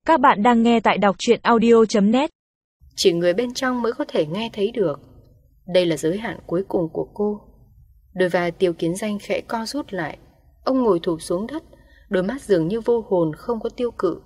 Các bạn đang nghe tại đọc truyện audio.net. Chỉ người bên trong mới có thể nghe thấy được. Đây là giới hạn cuối cùng của cô. Đôi vai Tiêu Kiến Danh khẽ co rút lại. Ông ngồi thụp xuống đất, đôi mắt dường như vô hồn, không có tiêu cự.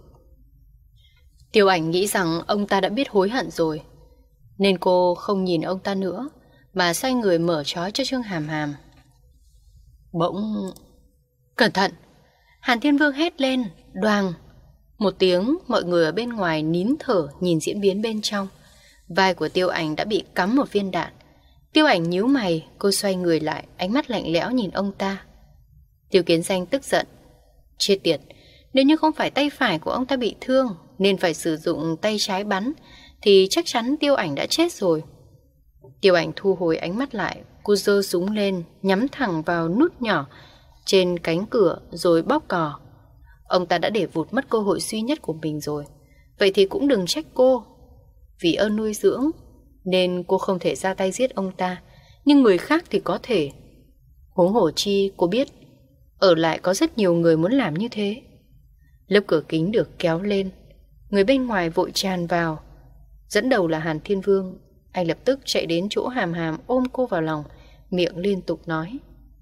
Tiêu Ảnh nghĩ rằng ông ta đã biết hối hận rồi, nên cô không nhìn ông ta nữa, mà xoay người mở trói cho Trương Hàm Hàm. Bỗng... Cẩn thận! Hàn Thiên Vương hét lên, đoàng! Một tiếng, mọi người ở bên ngoài nín thở nhìn diễn biến bên trong. Vai của Tiêu Ảnh đã bị cắm một viên đạn. Tiêu Ảnh nhíu mày, cô xoay người lại, ánh mắt lạnh lẽo nhìn ông ta. Tiêu Kiến Danh tức giận. Chết tiệt, nếu như không phải tay phải của ông ta bị thương nên phải sử dụng tay trái bắn, thì chắc chắn Tiêu Ảnh đã chết rồi. Tiêu Ảnh thu hồi ánh mắt lại, cô giơ súng lên, nhắm thẳng vào nút nhỏ trên cánh cửa rồi bóp cò. Ông ta đã để vụt mất cơ hội duy nhất của mình rồi. Vậy thì cũng đừng trách cô. Vì ơn nuôi dưỡng nên cô không thể ra tay giết ông ta, nhưng người khác thì có thể. Huống hồ chi cô biết ở lại có rất nhiều người muốn làm như thế. Lớp cửa kính được kéo lên, người bên ngoài vội tràn vào. Dẫn đầu là Hàn Thiên Vương. Anh lập tức chạy đến chỗ Hàm Hàm, ôm cô vào lòng, miệng liên tục nói: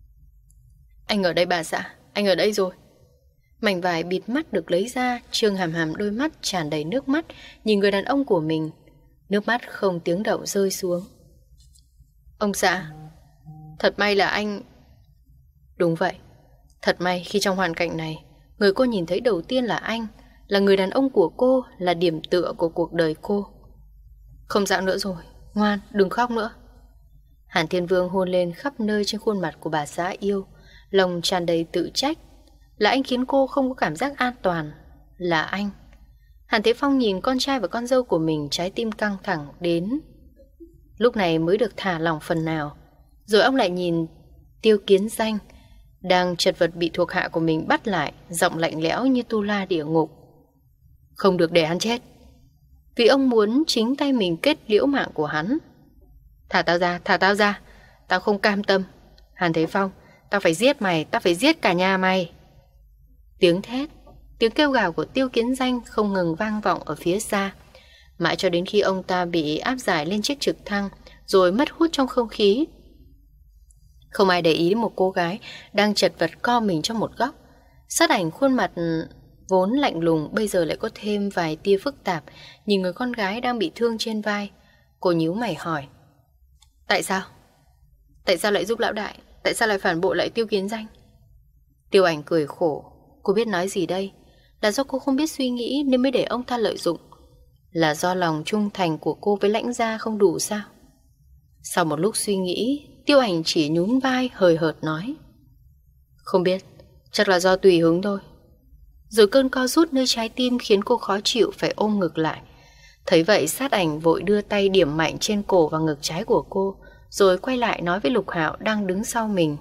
Anh ở đây bà xã, anh ở đây rồi. Mảnh vải bịt mắt được lấy ra, Trương Hàm Hàm đôi mắt tràn đầy nước mắt nhìn người đàn ông của mình. Nước mắt không tiếng động rơi xuống. Ông xã, thật may là anh... Đúng vậy, thật may khi trong hoàn cảnh này, người cô nhìn thấy đầu tiên là anh, là người đàn ông của cô, là điểm tựa của cuộc đời cô. Không dạo nữa rồi, ngoan, đừng khóc nữa. Hàn Thiên Vương hôn lên khắp nơi trên khuôn mặt của bà xã yêu, lòng tràn đầy tự trách. Là anh khiến cô không có cảm giác an toàn. Là anh. Hàn Thế Phong nhìn con trai và con dâu của mình, trái tim căng thẳng đến lúc này mới được thả lỏng phần nào. Rồi ông lại nhìn Tiêu Kiến Danh đang chật vật bị thuộc hạ của mình bắt lại, giọng lạnh lẽo như tu la địa ngục. Không được để hắn chết, vì ông muốn chính tay mình kết liễu mạng của hắn. Thả tao ra, thả tao ra. Tao không cam tâm. Hàn Thế Phong, tao phải giết mày, tao phải giết cả nhà mày. Tiếng thét, tiếng kêu gào của Tiêu Kiến Danh không ngừng vang vọng ở phía xa, mãi cho đến khi ông ta bị áp giải lên chiếc trực thăng rồi mất hút trong không khí. Không ai để ý đến một cô gái đang chật vật co mình trong một góc. Sát ảnh khuôn mặt vốn lạnh lùng bây giờ lại có thêm vài tia phức tạp. Nhìn người con gái đang bị thương trên vai, cô nhíu mày hỏi: Tại sao? Tại sao lại giúp lão đại? Tại sao lại phản bội lại Tiêu Kiến Danh? Tiêu Ảnh cười khổ. Cô biết nói gì đây? Là do cô không biết suy nghĩ nên mới để ông ta lợi dụng? Là do lòng trung thành của cô với Lãnh Gia không đủ sao? Sau một lúc suy nghĩ, Tiêu Ảnh chỉ nhún vai hời hợt nói: Không biết, chắc là do tùy hứng thôi. Rồi cơn co rút nơi trái tim khiến cô khó chịu phải ôm ngực lại. Thấy vậy, Sát Ảnh vội đưa tay điểm mạnh trên cổ và ngực trái của cô, rồi quay lại nói với Lục Hạo đang đứng sau mình: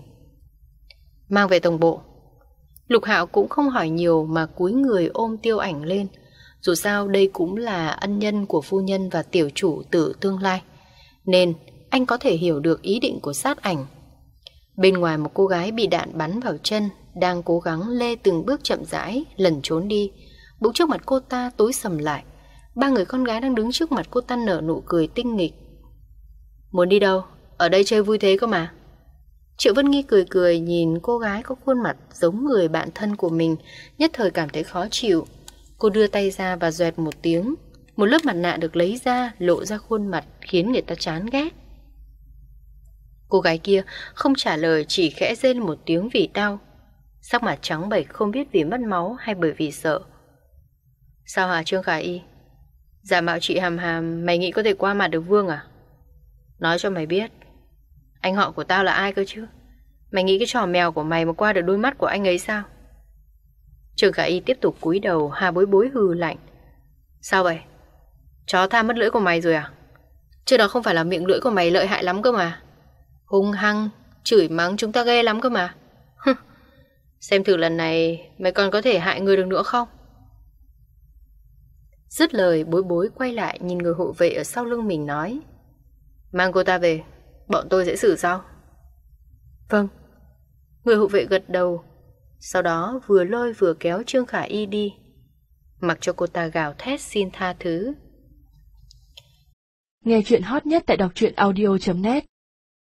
Mang về tổng bộ. Lục Hạo cũng không hỏi nhiều mà cúi người ôm Tiêu Ảnh lên. Dù sao đây cũng là ân nhân của phu nhân và tiểu chủ tử tương lai, nên anh có thể hiểu được ý định của Sát Ảnh. Bên ngoài một cô gái bị đạn bắn vào chân, đang cố gắng lê từng bước chậm rãi lẩn trốn đi. Bỗng trước mặt cô ta tối sầm lại. Ba người con gái đang đứng trước mặt cô ta nở nụ cười tinh nghịch. Muốn đi đâu? Ở đây chơi vui thế cơ mà. Triệu Vân Nghi cười cười nhìn cô gái có khuôn mặt giống người bạn thân của mình, nhất thời cảm thấy khó chịu. Cô đưa tay ra và doẹt một tiếng, một lớp mặt nạ được lấy ra, lộ ra khuôn mặt khiến người ta chán ghét. Cô gái kia không trả lời, chỉ khẽ rên một tiếng vì đau, sắc mặt trắng bệch không biết vì mất máu hay bởi vì sợ. Sao hả Trương Khả Y? Giả mạo chị Hàm Hàm, mày nghĩ có thể qua mặt được Vương à? Nói cho mày biết, anh họ của tao là ai cơ chứ? Mày nghĩ cái trò mèo của mày mà qua được đôi mắt của anh ấy sao? Trương Khả Y tiếp tục cúi đầu, Hà Bối Bối hừ lạnh. Sao vậy? Chó tha mất lưỡi của mày rồi à? Chứ đó không phải là miệng lưỡi của mày lợi hại lắm cơ mà. Hung hăng, chửi mắng chúng ta ghê lắm cơ mà. Xem thử lần này mày còn có thể hại người được nữa không? Dứt lời, Bối Bối quay lại nhìn người hộ vệ ở sau lưng mình nói: Mang cô ta về, bọn tôi sẽ xử sau. Vâng. Người hộ vệ gật đầu, sau đó vừa lôi vừa kéo Trương Khả Y đi. mặc cho cô ta gào thét xin tha thứ. Nghe chuyện hot nhất tại đọc truyện audio.net